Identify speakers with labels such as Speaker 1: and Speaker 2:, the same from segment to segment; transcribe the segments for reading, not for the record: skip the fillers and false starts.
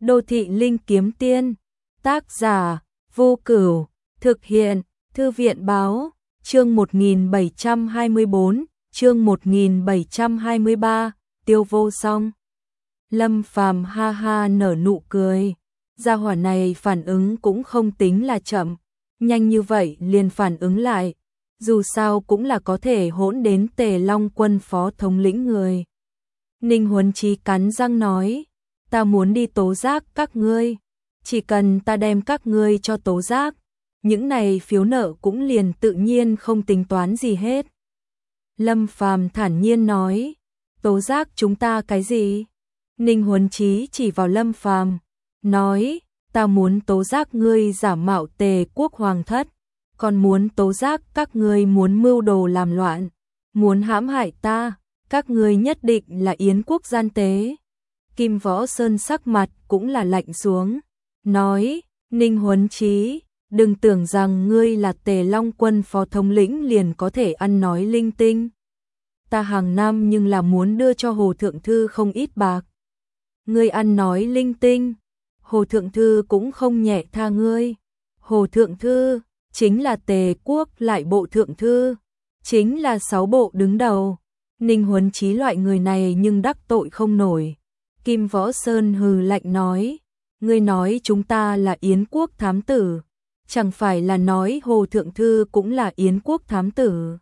Speaker 1: Đô thị linh kiếm tiên. Tác giả Vô Cửu. Thực hiện Thư viện báo. Chương 1724, chương 1723, Tiêu Vô Song. Lâm Phàm ha ha nở nụ cười. Gia hỏa này phản ứng cũng không tính là chậm, nhanh như vậy liền phản ứng lại, dù sao cũng là có thể hỗn đến Tề Long Quân phó thống lĩnh người. Ninh Huấn Chí cắn răng nói, ta muốn đi tố giác các ngươi, chỉ cần ta đem các ngươi cho tố giác, những này phiếu nợ cũng liền tự nhiên không tính toán gì hết. Lâm Phàm thản nhiên nói, tố giác chúng ta cái gì? Ninh Huấn Chí chỉ vào Lâm Phàm, nói, ta muốn tố giác ngươi giả mạo Tề quốc hoàng thất, còn muốn tố giác các ngươi muốn mưu đồ làm loạn, muốn hãm hại ta, các ngươi nhất định là Yến quốc gian tế. Kim Võ Sơn sắc mặt cũng là lạnh xuống, nói, Ninh Huấn Chí, đừng tưởng rằng ngươi là Tề Long Quân phó thống lĩnh liền có thể ăn nói linh tinh. Ta hàng năm nhưng là muốn đưa cho Hồ Thượng Thư không ít bạc. Ngươi ăn nói linh tinh, Hồ Thượng Thư cũng không nhẹ tha ngươi. Hồ Thượng Thư chính là Tề quốc lại bộ Thượng Thư, chính là 6 bộ đứng đầu. Ninh Huấn Chí loại người này nhưng đắc tội không nổi. Kim Võ Sơn hừ lạnh nói, ngươi nói chúng ta là Yến quốc thám tử, chẳng phải là nói Hồ Thượng Thư cũng là Yến quốc thám tử.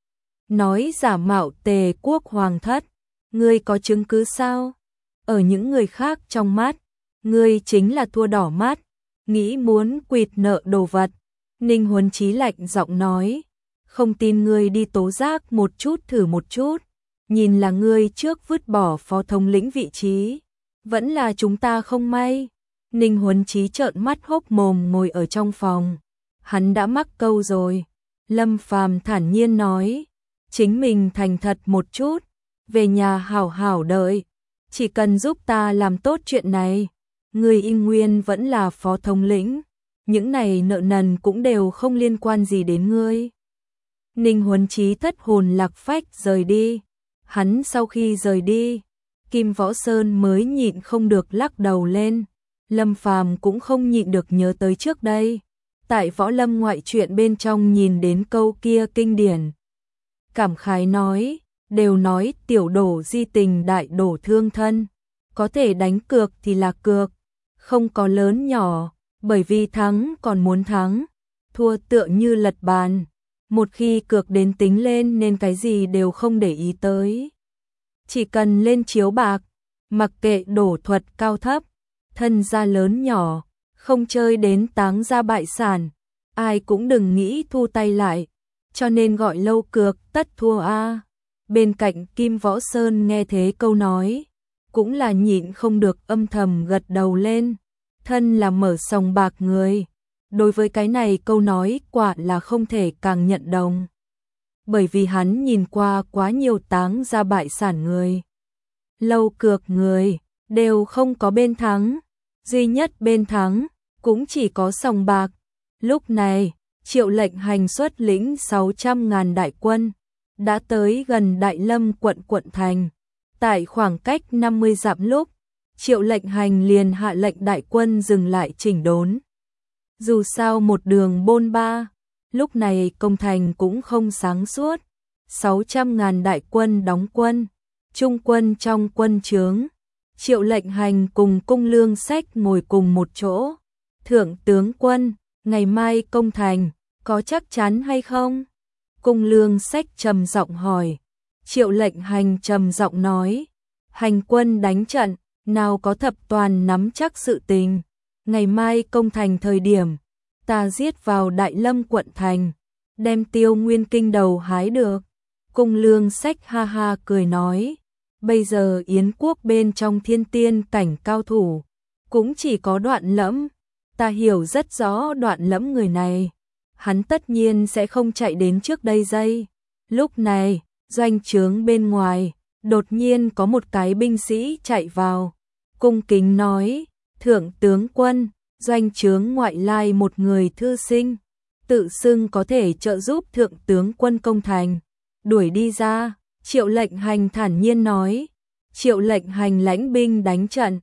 Speaker 1: Nói giả mạo Tề quốc hoàng thất, ngươi có chứng cứ sao? Ở những người khác trong mắt, ngươi chính là thua đỏ mắt, nghĩ muốn quỵt nợ đồ vật. Ninh Huấn Chí lạnh giọng nói, không tin ngươi đi tố giác một chút thử một chút, nhìn là ngươi trước vứt bỏ phó thống lĩnh vị trí, vẫn là chúng ta không may. Ninh Huấn Chí trợn mắt hốc mồm ngồi ở trong phòng, hắn đã mắc câu rồi. Lâm Phàm thản nhiên nói, chính mình thành thật một chút, về nhà hảo hảo đợi, chỉ cần giúp ta làm tốt chuyện này, người y nguyên vẫn là phó thống lĩnh, những này nợ nần cũng đều không liên quan gì đến ngươi. Ninh Huấn Chí thất hồn lạc phách rời đi. Hắn sau khi rời đi, Kim Võ Sơn mới nhịn không được lắc đầu lên. Lâm Phàm cũng không nhịn được nhớ tới trước đây, tại Võ Lâm ngoại truyện bên trong nhìn đến câu kia kinh điển. Cảm khái nói, đều nói tiểu đổ di tình đại đổ thương thân, có thể đánh cược thì là cược, không có lớn nhỏ, bởi vì thắng còn muốn thắng, thua tựa như lật bàn, một khi cược đến tính lên nên cái gì đều không để ý tới. Chỉ cần lên chiếu bạc, mặc kệ đổ thuật cao thấp, thân gia lớn nhỏ, không chơi đến táng gia bại sản, ai cũng đừng nghĩ thu tay lại, cho nên gọi lâu cược tất thua a. Bên cạnh Kim Võ Sơn nghe thế câu nói, cũng là nhịn không được âm thầm gật đầu lên, thân là mở sòng bạc người, đối với cái này câu nói quả là không thể càng nhận đồng. Bởi vì hắn nhìn qua quá nhiều táng gia bại sản người, lâu cược người, đều không có bên thắng, duy nhất bên thắng, cũng chỉ có sòng bạc. Lúc này, Triệu Lệnh Hành xuất lĩnh 600.000 đại quân, đã tới gần Đại Lâm quận thành. Tại khoảng cách 50 dặm lúc, Triệu Lệnh Hành liền hạ lệnh đại quân dừng lại chỉnh đốn. Dù sao một đường bôn ba, lúc này công thành cũng không sáng suốt. 600.000 đại quân đóng quân, trung quân trong quân trướng. Triệu Lệnh Hành cùng Cung Lương Sách ngồi cùng một chỗ. Thượng tướng quân, ngày mai công thành, có chắc chắn hay không? Cung Lương Sách trầm giọng hỏi. Triệu Lệnh Hành trầm giọng nói, hành quân đánh trận, nào có thập toàn nắm chắc sự tình. Ngày mai công thành thời điểm, ta giết vào Đại Lâm quận thành, đem Tiêu Nguyên Kinh đầu hái được. Cung Lương Sách ha ha cười nói, bây giờ Yến quốc bên trong thiên tiên cảnh cao thủ, cũng chỉ có Đoạn Lẫm, ta hiểu rất rõ Đoạn Lẫm người này, hắn tất nhiên sẽ không chạy đến trước đây giây. Lúc này, doanh trướng bên ngoài, đột nhiên có một cái binh sĩ chạy vào, cung kính nói, thượng tướng quân, doanh trướng ngoại lai một người thư sinh, tự xưng có thể trợ giúp thượng tướng quân công thành, đuổi đi ra. Triệu Lệnh Hành thản nhiên nói, Triệu Lệnh Hành lãnh binh đánh trận,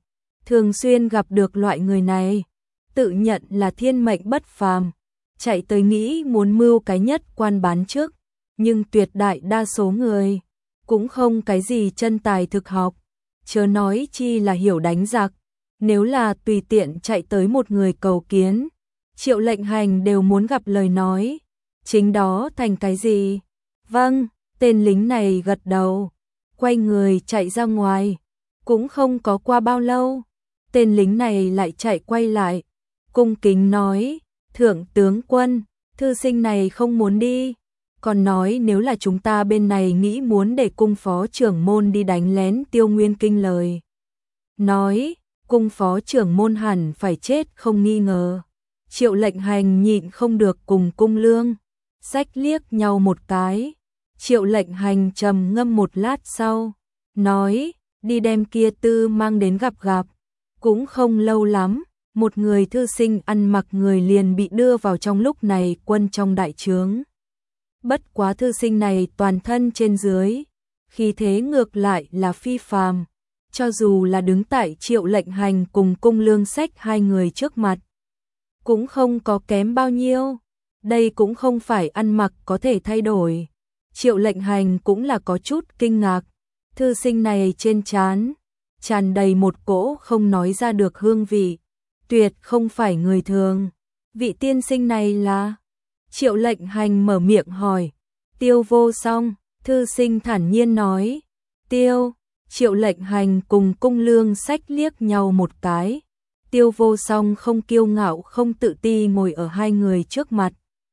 Speaker 1: thường xuyên gặp được loại người này, tự nhận là thiên mệnh bất phàm, chạy tới nghĩ muốn mưu cái nhất quan bán chức, nhưng tuyệt đại đa số người cũng không cái gì chân tài thực học, chớ nói chi là hiểu đánh giặc. Nếu là tùy tiện chạy tới một người cầu kiến, Triệu Lệnh Hành đều muốn gặp lời nói, chính đó thành cái gì? Vâng, tên lính này gật đầu, quay người chạy ra ngoài, cũng không có qua bao lâu, tên lính này lại chạy quay lại, cung kính nói, thượng tướng quân, thư sinh này không muốn đi, còn nói nếu là chúng ta bên này nghĩ muốn để cung phó trưởng môn đi đánh lén Tiêu Nguyên Kinh lời. Nói, cung phó trưởng môn hẳn phải chết không nghi ngờ. Triệu Lệnh Hành nhịn không được cùng cung lương, xách liếc nhau một cái. Triệu Lệnh Hành trầm ngâm một lát sau, nói, đi đem kia tư mang đến gặp gặp. Cũng không lâu lắm, một người thư sinh ăn mặc người liền bị đưa vào trong lúc này quân trong đại trướng. Bất quá thư sinh này toàn thân trên dưới, khí thế ngược lại là phi phàm, cho dù là đứng tại Triệu Lệnh Hành cùng cung lương sách hai người trước mặt, cũng không có kém bao nhiêu, đây cũng không phải ăn mặc có thể thay đổi. Triệu Lệnh Hành cũng là có chút kinh ngạc, thư sinh này trên trán tràn đầy một cỗ không nói ra được hương vị, tuyệt không phải người thường. Vị tiên sinh này là? Triệu Lệnh Hành mở miệng hỏi. Tiêu Vô Song, thư sinh thản nhiên nói. Tiêu, Triệu Lệnh Hành cùng cung lương sách liếc nhau một cái. Tiêu Vô Song không kiêu ngạo không tự ti ngồi ở hai người trước mặt.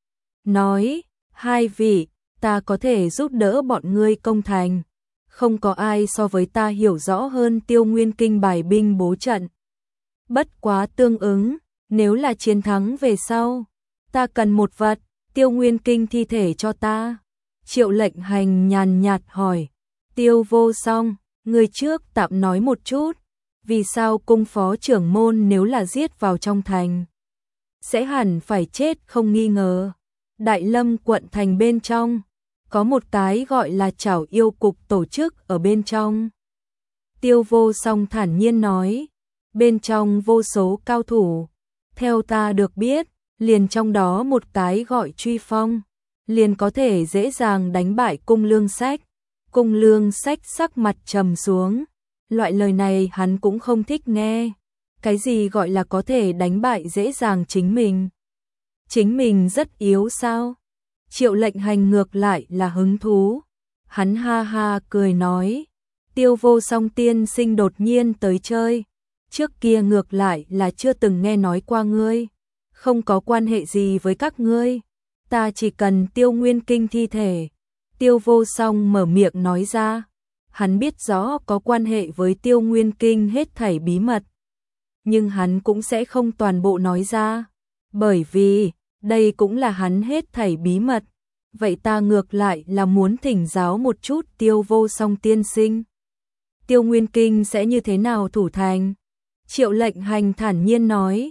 Speaker 1: Nói, hai vị, ta có thể giúp đỡ bọn ngươi công thành. Không có ai so với ta hiểu rõ hơn Tiêu Nguyên Kinh bài binh bố trận. Bất quá tương ứng, nếu là chiến thắng về sau, ta cần một vật, Tiêu Nguyên Kinh thi thể cho ta. Triệu Lệnh Hành nhàn nhạt hỏi, Tiêu Vô Song, người trước tạm nói một chút, vì sao cung phó trưởng môn nếu là giết vào trong thành, sẽ hẳn phải chết không nghi ngờ. Đại Lâm quận thành bên trong, có một cái gọi là Trảo Yêu Cục tổ chức ở bên trong. Tiêu Vô Song thản nhiên nói, bên trong vô số cao thủ, theo ta được biết, liền trong đó một cái gọi Truy Phong, liền có thể dễ dàng đánh bại cung lương sách. Cung lương sách sắc mặt trầm xuống, loại lời này hắn cũng không thích nghe. Cái gì gọi là có thể đánh bại dễ dàng chính mình? Chính mình rất yếu sao? Triệu Lệnh Hành ngược lại là hứng thú. Hắn ha ha cười nói, Tiêu Vô Song tiên sinh đột nhiên tới chơi. Trước kia ngược lại là chưa từng nghe nói qua ngươi, không có quan hệ gì với các ngươi, ta chỉ cần Tiêu Nguyên Kinh thi thể. Tiêu Vô Song mở miệng nói ra, hắn biết rõ có quan hệ với Tiêu Nguyên Kinh hết thảy bí mật, nhưng hắn cũng sẽ không toàn bộ nói ra, bởi vì đây cũng là hắn hết thảy bí mật. Vậy ta ngược lại là muốn thỉnh giáo một chút Tiêu Vô Song tiên sinh, Tiêu Nguyên Kinh sẽ như thế nào thủ thành? Triệu Lệnh Hành thản nhiên nói,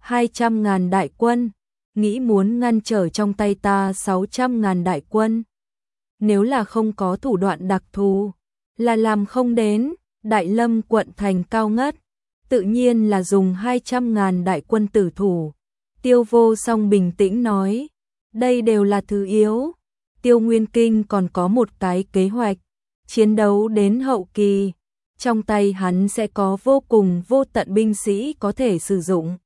Speaker 1: 200.000 đại quân, nghĩ muốn ngăn trở trong tay ta 600.000 đại quân. Nếu là không có thủ đoạn đặc thù, là làm không đến. Đại Lâm quận thành cao ngất, tự nhiên là dùng 200.000 đại quân tử thủ. Tiêu Vô Song bình tĩnh nói, đây đều là thứ yếu. Tiêu Nguyên Kinh còn có một cái kế hoạch, chiến đấu đến hậu kỳ, trong tay hắn sẽ có vô cùng vô tận binh sĩ có thể sử dụng.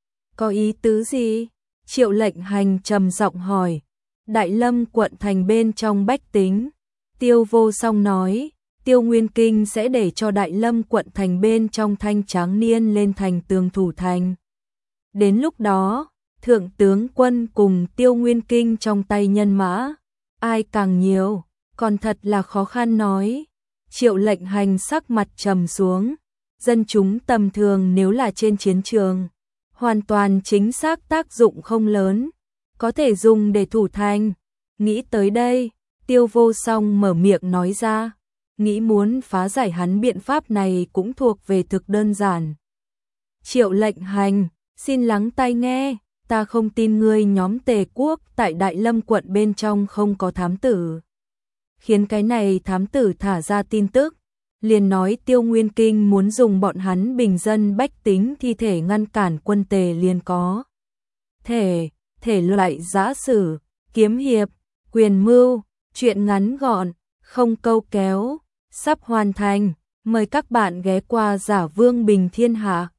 Speaker 1: Có ý tứ gì? Triệu Lệnh Hành trầm giọng hỏi. Đại Lâm quận thành bên trong bách tính. Tiêu Vô Song nói, Tiêu Nguyên Kinh sẽ để cho Đại Lâm quận thành bên trong thanh tráng niên lên thành tường thủ thành. Đến lúc đó, thượng tướng quân cùng Tiêu Nguyên Kinh trong tay nhân mã, ai càng nhiều, còn thật là khó khăn nói. Triệu Lệnh Hành sắc mặt trầm xuống, dân chúng tầm thường nếu là trên chiến trường, hoàn toàn chính xác tác dụng không lớn, có thể dùng để thủ thành. Nghĩ tới đây, Tiêu Vô Song mở miệng nói ra, nghĩ muốn phá giải hắn biện pháp này cũng thuộc về thực đơn giản. Triệu Lệnh Hành, xin lắng tai nghe, ta không tin ngươi nhóm Tề quốc tại Đại Lâm quận bên trong không có thám tử. Khiến cái này thám tử thả ra tin tức, liền nói Tiêu Nguyên Kinh muốn dùng bọn hắn bình dân bách tính thi thể ngăn cản quân Tề liền có. Thể loại giã sử, kiếm hiệp, quyền mưu, truyện ngắn gọn, không câu kéo, sắp hoàn thành. Mời các bạn ghé qua Giả Vương Bình Thiên Hạ.